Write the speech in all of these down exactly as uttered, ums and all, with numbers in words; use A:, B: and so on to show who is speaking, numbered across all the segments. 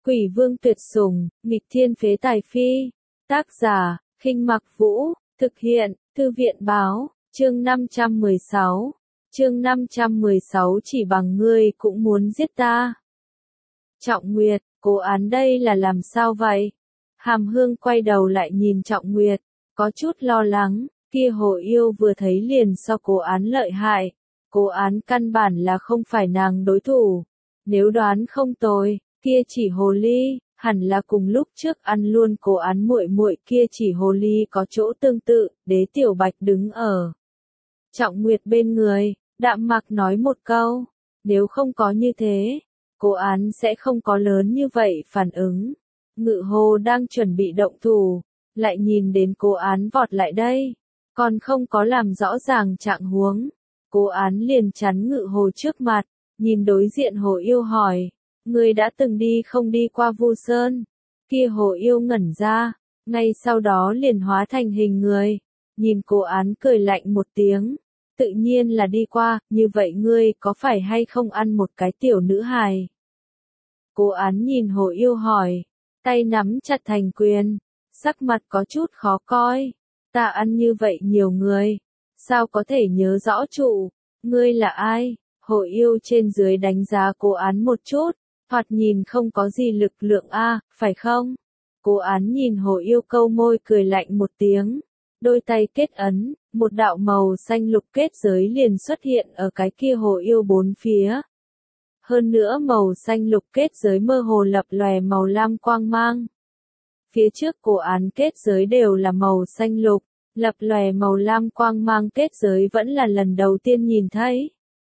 A: Quỷ vương tuyệt sủng, nghịch thiên phế tài phi. Tác giả, Khinh Mặc Vũ, thực hiện, Thư viện báo, chương năm trăm mười sáu. Chương năm trăm mười sáu chỉ bằng ngươi cũng muốn giết ta. Trọng Nguyệt, cố án đây là làm sao vậy? Hàm Hương quay đầu lại nhìn Trọng Nguyệt, có chút lo lắng, kia hồ yêu vừa thấy liền so cố án lợi hại. Cố án căn bản là không phải nàng đối thủ. Nếu đoán không tồi, kia chỉ hồ ly, hẳn là cùng lúc trước ăn luôn cố án muội muội kia chỉ hồ ly có chỗ tương tự, Đế Tiểu Bạch đứng ở Trọng Nguyệt bên người, đạm mạc nói một câu, nếu không có như thế, cố án sẽ không có lớn như vậy phản ứng. Ngự hồ đang chuẩn bị động thủ, lại nhìn đến cố án vọt lại đây, còn không có làm rõ ràng trạng huống. Cố án liền chắn ngự hồ trước mặt, nhìn đối diện hồ yêu hỏi, ngươi đã từng đi không đi qua Vu Sơn? Kia hồ yêu ngẩn ra, ngay sau đó liền hóa thành hình người, nhìn cố án cười lạnh một tiếng, tự nhiên là đi qua, như vậy ngươi có phải hay không ăn một cái tiểu nữ hài? Cố án nhìn hồ yêu hỏi, tay nắm chặt thành quyền, sắc mặt có chút khó coi, ta ăn như vậy nhiều người, sao có thể nhớ rõ trụ, ngươi là ai? Hồ yêu trên dưới đánh giá cố án một chút, thoạt nhìn không có gì lực lượng a, phải không? Cố án nhìn hồ yêu câu môi cười lạnh một tiếng, đôi tay kết ấn, một đạo màu xanh lục kết giới liền xuất hiện ở cái kia hồ yêu bốn phía. Hơn nữa màu xanh lục kết giới mơ hồ lập lòe màu lam quang mang. Phía trước cố án kết giới đều là màu xanh lục, lập lòe màu lam quang mang kết giới vẫn là lần đầu tiên nhìn thấy.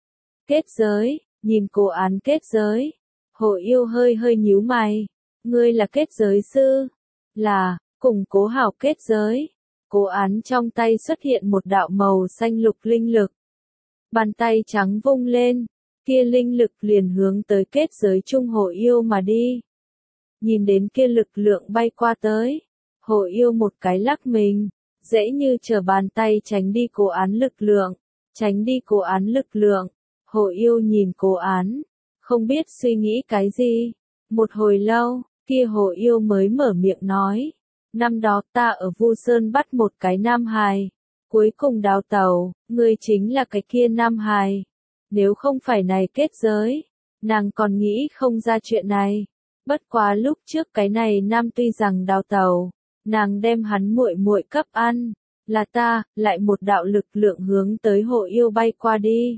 A: Kết giới, nhìn cố án kết giới, hồ yêu hơi hơi nhíu mày, ngươi là kết giới sư, là, củng cố hảo kết giới. Cố án trong tay xuất hiện một đạo màu xanh lục linh lực. Bàn tay trắng vung lên, kia linh lực liền hướng tới kết giới trung hồ yêu mà đi. Nhìn đến kia lực lượng bay qua tới, hồ yêu một cái lắc mình, dễ như trở bàn tay tránh đi cố án lực lượng, tránh đi cố án lực lượng. Hồ yêu nhìn cố án, không biết suy nghĩ cái gì. Một hồi lâu, kia hồ yêu mới mở miệng nói, năm đó ta ở Vu Sơn bắt một cái nam hài, cuối cùng đào tẩu, ngươi chính là cái kia nam hài. Nếu không phải này kết giới, nàng còn nghĩ không ra chuyện này. Bất quá lúc trước cái này nam tuy rằng đào tẩu, nàng đem hắn muội muội cấp ăn, là ta, lại một đạo lực lượng hướng tới hồ yêu bay qua đi.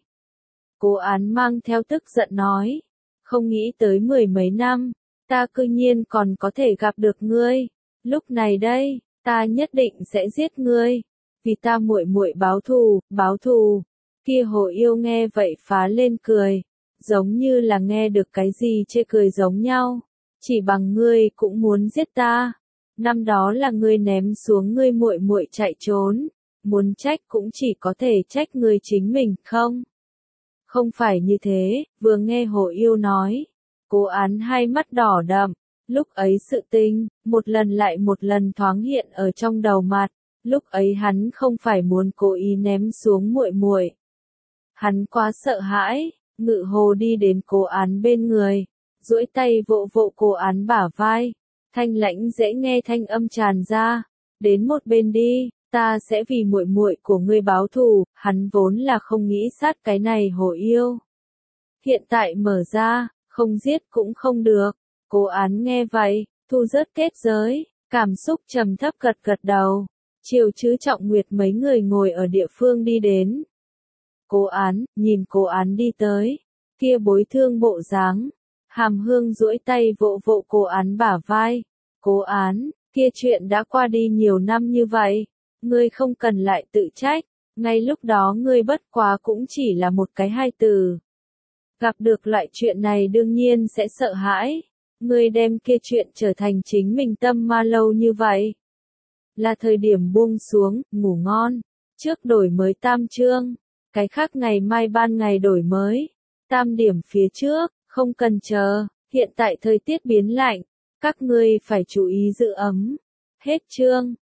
A: Cố án mang theo tức giận nói, không nghĩ tới mười mấy năm, ta cư nhiên còn có thể gặp được ngươi, lúc này đây, ta nhất định sẽ giết ngươi, vì ta muội muội báo thù, báo thù. Kia hồ yêu nghe vậy phá lên cười, giống như là nghe được cái gì chê cười giống nhau, chỉ bằng ngươi cũng muốn giết ta. Năm đó là ngươi ném xuống ngươi muội muội chạy trốn, muốn trách cũng chỉ có thể trách ngươi chính mình, không? Không phải như thế, vừa nghe hồ yêu nói, cố án hai mắt đỏ đậm, lúc ấy sự tình, một lần lại một lần thoáng hiện ở trong đầu mặt, lúc ấy hắn không phải muốn cố ý ném xuống muội muội. Hắn quá sợ hãi, ngự hồ đi đến cố án bên người, duỗi tay vỗ vỗ cố án bả vai, thanh lãnh dễ nghe thanh âm tràn ra, đến một bên đi. Ta sẽ vì muội muội của ngươi báo thù, hắn vốn là không nghĩ sát cái này hồ yêu. Hiện tại mở ra, không giết cũng không được. Cố án nghe vậy, thu rớt kết giới, cảm xúc trầm thấp gật gật đầu. Chiều chứ Trọng Nguyệt mấy người ngồi ở địa phương đi đến. Cố án, nhìn cố án đi tới, kia bối thương bộ dáng. Hàm Hương duỗi tay vỗ vỗ cố án bả vai. Cố án, kia chuyện đã qua đi nhiều năm như vậy. Ngươi không cần lại tự trách, ngay lúc đó ngươi bất quá cũng chỉ là một cái hai từ. Gặp được loại chuyện này đương nhiên sẽ sợ hãi, ngươi đem kia chuyện trở thành chính mình tâm ma lâu như vậy. Là thời điểm buông xuống, ngủ ngon, trước đổi mới tam chương, cái khác ngày mai ban ngày đổi mới, tam điểm phía trước, không cần chờ, hiện tại thời tiết biến lạnh, các ngươi phải chú ý giữ ấm. Hết chương.